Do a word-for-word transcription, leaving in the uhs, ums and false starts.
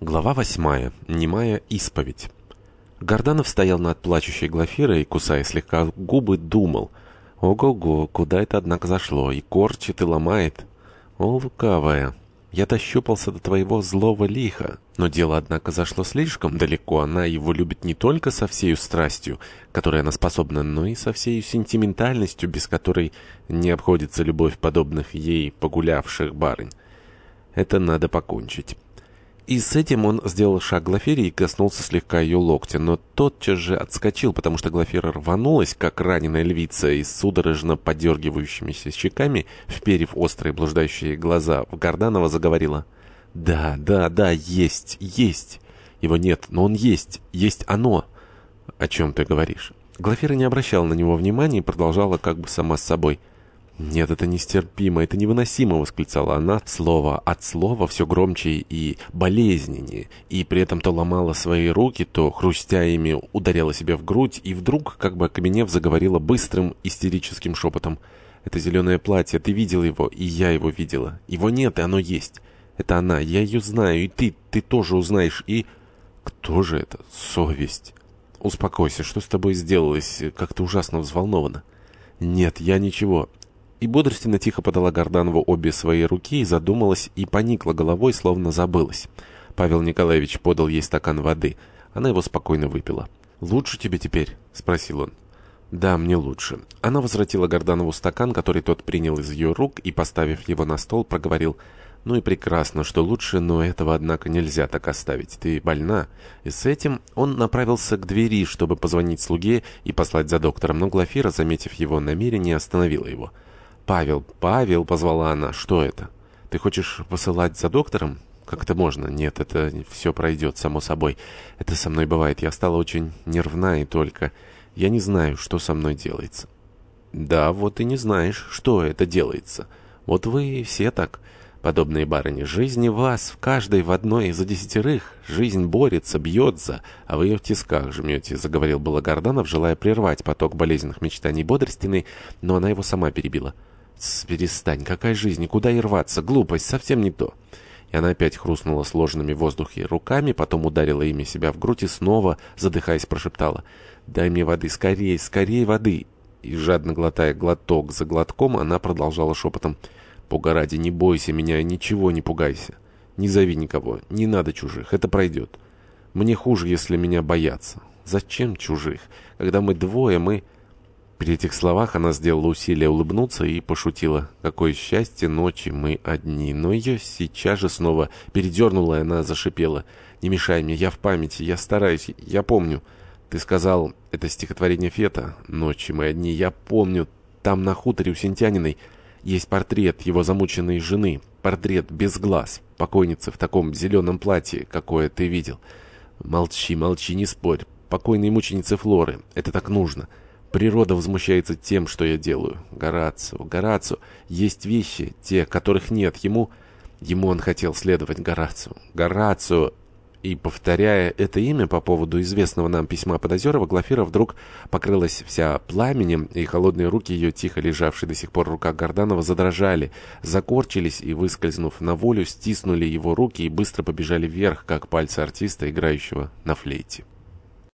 Глава восьмая. Немая исповедь. Горданов стоял над плачущей Глафирой и, кусая слегка губы, думал: «Ого-го, куда это, однако, зашло? И корчит, и ломает. О, лукавая! Я дощупался до твоего злого лиха. Но дело, однако, зашло слишком далеко. Она его любит не только со всею страстью, которой она способна, но и со всею сентиментальностью, без которой не обходится любовь подобных ей погулявших барынь. Это надо покончить». И с этим он сделал шаг к Глафире и коснулся слегка ее локтя, но тотчас же отскочил, потому что Глафира рванулась, как раненая львица, и с судорожно подергивающимися щеками, вперев острые блуждающие глаза в Горданова, заговорила: «Да, да, да, есть, есть. Его нет, но он есть, есть оно». «О чем ты говоришь?» Глафира не обращала на него внимания и продолжала как бы сама с собой: «Нет, это нестерпимо, это невыносимо!» — восклицала она, слово от слова все громче и болезненнее, и при этом то ломала свои руки, то, хрустя ими, ударяла себя в грудь, и вдруг, как бы окаменев, заговорила быстрым истерическим шепотом: «Это зеленое платье, ты видел его, и я его видела. Его нет, и оно есть. Это она, я ее знаю, и ты, ты тоже узнаешь, и...» «Кто же это? Совесть!» «Успокойся, что с тобой сделалось? Как ты ужасно взволнована!» «Нет, я ничего». И бодрственно тихо подала Горданову обе свои руки и задумалась, и поникла головой, словно забылась. Павел Николаевич подал ей стакан воды. Она его спокойно выпила. «Лучше тебе теперь?» — спросил он. «Да, мне лучше». Она возвратила Горданову стакан, который тот принял из ее рук, и, поставив его на стол, проговорил: «Ну и прекрасно, что лучше, но этого, однако, нельзя так оставить. Ты больна». И с этим он направился к двери, чтобы позвонить слуге и послать за доктором, но Глафира, заметив его намерение, остановила его. «Павел, Павел!» — позвала она. «Что это? Ты хочешь посылать за доктором? Как это можно? Нет, это все пройдет, само собой. Это со мной бывает. Я стала очень нервна, и только... Я не знаю, что со мной делается». «Да, вот и не знаешь, что это делается. Вот вы все так, подобные барыни. Жизнь в вас, в каждой, в одной из-за десятерых. Жизнь борется, бьется, а вы ее в тисках жмете», — заговорил было Горданов, желая прервать поток болезненных мечтаний Бодростиной, но она его сама перебила. «Перестань, какая жизнь, куда и рваться, глупость, совсем не то». И она опять хрустнула сложенными в воздухе руками, потом ударила ими себя в грудь и снова, задыхаясь, прошептала: «Дай мне воды, скорее, скорее воды». И, жадно глотая глоток за глотком, она продолжала шепотом: «Бога ради, не бойся меня, ничего не пугайся. Не зови никого, не надо чужих, это пройдет. Мне хуже, если меня боятся. Зачем чужих? Когда мы двое, мы...» При этих словах она сделала усилие улыбнуться и пошутила: «Какое счастье, ночи мы одни». Но ее сейчас же снова передернула, и она зашипела: «Не мешай мне, я в памяти, я стараюсь, я помню. Ты сказал, это стихотворение Фета, «Ночи мы одни». Я помню, там на хуторе у Сентяниной есть портрет его замученной жены, портрет без глаз, покойницы в таком зеленом платье, какое ты видел. Молчи, молчи, не спорь. Покойной мученицы Флоры. Это так нужно. Природа возмущается тем, что я делаю. Горацио, Горацио. Есть вещи, те, которых нет. Ему... Ему он хотел следовать Горацио. Горацио». И, повторяя это имя по поводу известного нам письма Подозерова, Глафира вдруг покрылась вся пламенем, и холодные руки ее, тихо лежавшие до сих пор в руках Горданова, задрожали, закорчились и, выскользнув на волю, стиснули его руки и быстро побежали вверх, как пальцы артиста, играющего на флейте.